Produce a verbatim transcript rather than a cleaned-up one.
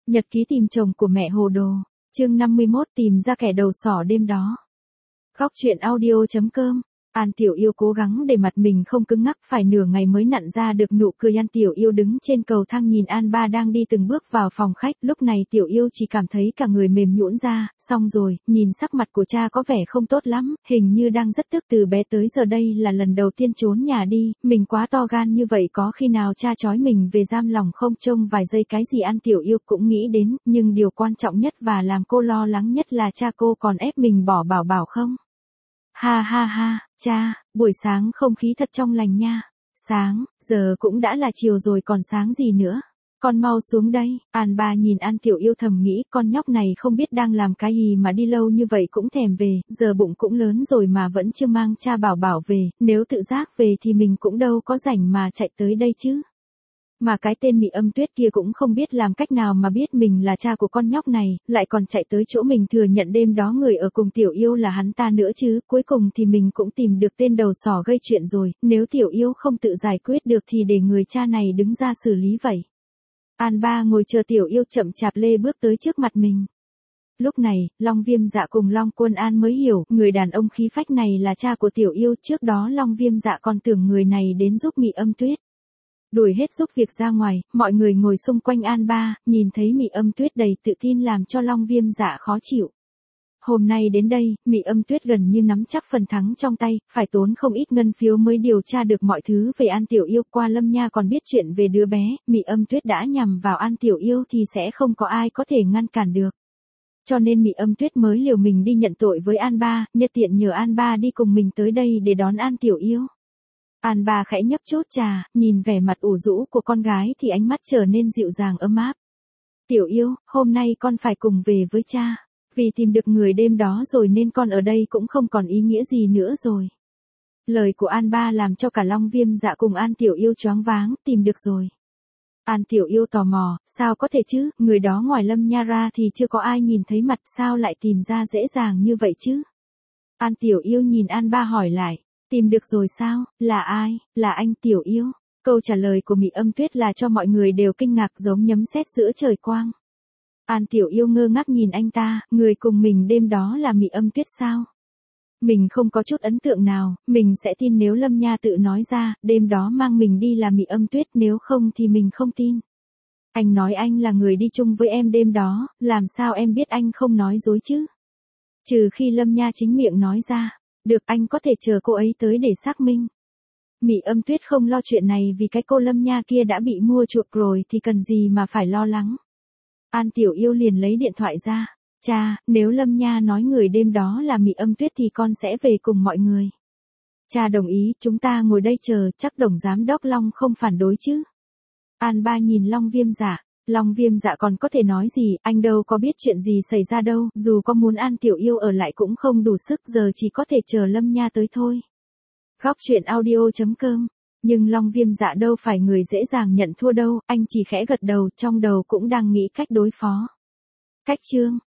Nhật ký tìm chồng của mẹ hồ đồ. Chương năm mươi mốt tìm ra kẻ đầu sỏ đêm đó. Góc truyện audio chấm com. An Tiểu Yêu cố gắng để mặt mình không cứng ngắc, phải nửa ngày mới nặn ra được nụ cười. An Tiểu Yêu đứng trên cầu thang nhìn An Ba đang đi từng bước vào phòng khách, lúc này Tiểu Yêu chỉ cảm thấy cả người mềm nhũn ra. Xong rồi, nhìn sắc mặt của cha có vẻ không tốt lắm, hình như đang rất tức. Từ bé tới giờ đây là lần đầu tiên trốn nhà đi, mình quá to gan như vậy, có khi nào cha trói mình về giam lòng không? Trông vài giây cái gì An Tiểu Yêu cũng nghĩ đến, nhưng điều quan trọng nhất và làm cô lo lắng nhất là cha cô còn ép mình bỏ Bảo Bảo không? Ha ha ha, cha, buổi sáng không khí thật trong lành nha. Sáng, giờ cũng đã là chiều rồi còn sáng gì nữa. Con mau xuống đây. An Ba nhìn An Tiểu Yêu thầm nghĩ, con nhóc này không biết đang làm cái gì mà đi lâu như vậy cũng thèm về, giờ bụng cũng lớn rồi mà vẫn chưa mang cha Bảo Bảo về, nếu tự giác về thì mình cũng đâu có rảnh mà chạy tới đây chứ. Mà cái tên Mị Âm Tuyết kia cũng không biết làm cách nào mà biết mình là cha của con nhóc này, lại còn chạy tới chỗ mình thừa nhận đêm đó người ở cùng Tiểu Yêu là hắn ta nữa chứ. Cuối cùng thì mình cũng tìm được tên đầu sỏ gây chuyện rồi, nếu Tiểu Yêu không tự giải quyết được thì để người cha này đứng ra xử lý vậy. An Ba ngồi chờ Tiểu Yêu chậm chạp lê bước tới trước mặt mình. Lúc này, Long Viêm Dạ cùng Long Quân An mới hiểu, người đàn ông khí phách này là cha của Tiểu Yêu. Trước đó Long Viêm Dạ còn tưởng người này đến giúp Mị Âm Tuyết. Đuổi hết giúp việc ra ngoài, mọi người ngồi xung quanh An Ba, nhìn thấy Mị Âm Tuyết đầy tự tin làm cho Long Viêm Dạ khó chịu. Hôm nay đến đây, Mị Âm Tuyết gần như nắm chắc phần thắng trong tay, phải tốn không ít ngân phiếu mới điều tra được mọi thứ về An Tiểu Yêu. Qua Lâm Nha còn biết chuyện về đứa bé, Mị Âm Tuyết đã nhằm vào An Tiểu Yêu thì sẽ không có ai có thể ngăn cản được. Cho nên Mị Âm Tuyết mới liều mình đi nhận tội với An Ba, nhân tiện nhờ An Ba đi cùng mình tới đây để đón An Tiểu Yêu. An Ba khẽ nhấp chốt trà, nhìn vẻ mặt ủ rũ của con gái thì ánh mắt trở nên dịu dàng ấm áp. Tiểu Yêu, hôm nay con phải cùng về với cha. Vì tìm được người đêm đó rồi nên con ở đây cũng không còn ý nghĩa gì nữa rồi. Lời của An Ba làm cho cả Long Viêm Dạ cùng An Tiểu Yêu choáng váng. Tìm được rồi. An Tiểu Yêu tò mò, sao có thể chứ, người đó ngoài Lâm Nha ra thì chưa có ai nhìn thấy mặt, sao lại tìm ra dễ dàng như vậy chứ? An Tiểu Yêu nhìn An Ba hỏi lại. Tìm được rồi sao, là ai, là anh Tiểu Yêu? Câu trả lời của Mị Âm Tuyết là cho mọi người đều kinh ngạc giống nhấm sét giữa trời quang. An Tiểu Yêu ngơ ngác nhìn anh ta, người cùng mình đêm đó là Mị Âm Tuyết sao? Mình không có chút ấn tượng nào, mình sẽ tin nếu Lâm Nha tự nói ra, đêm đó mang mình đi là Mị Âm Tuyết, nếu không thì mình không tin. Anh nói anh là người đi chung với em đêm đó, làm sao em biết anh không nói dối chứ? Trừ khi Lâm Nha chính miệng nói ra. Được, anh có thể chờ cô ấy tới để xác minh. Mị Âm Tuyết không lo chuyện này vì cái cô Lâm Nha kia đã bị mua chuộc rồi thì cần gì mà phải lo lắng. An Tiểu Yêu liền lấy điện thoại ra. Cha, nếu Lâm Nha nói người đêm đó là Mị Âm Tuyết thì con sẽ về cùng mọi người. Cha đồng ý, chúng ta ngồi đây chờ, chắc Tổng Giám Đốc Long không phản đối chứ. An Ba nhìn Long Viêm Dạ. Long Viêm Dạ còn có thể nói gì, anh đâu có biết chuyện gì xảy ra đâu, dù có muốn An Tiểu Yêu ở lại cũng không đủ sức, giờ chỉ có thể chờ Lâm Nha tới thôi. Góc truyện audio chấm com. Nhưng Long Viêm Dạ đâu phải người dễ dàng nhận thua đâu, anh chỉ khẽ gật đầu, trong đầu cũng đang nghĩ cách đối phó. Cách chương.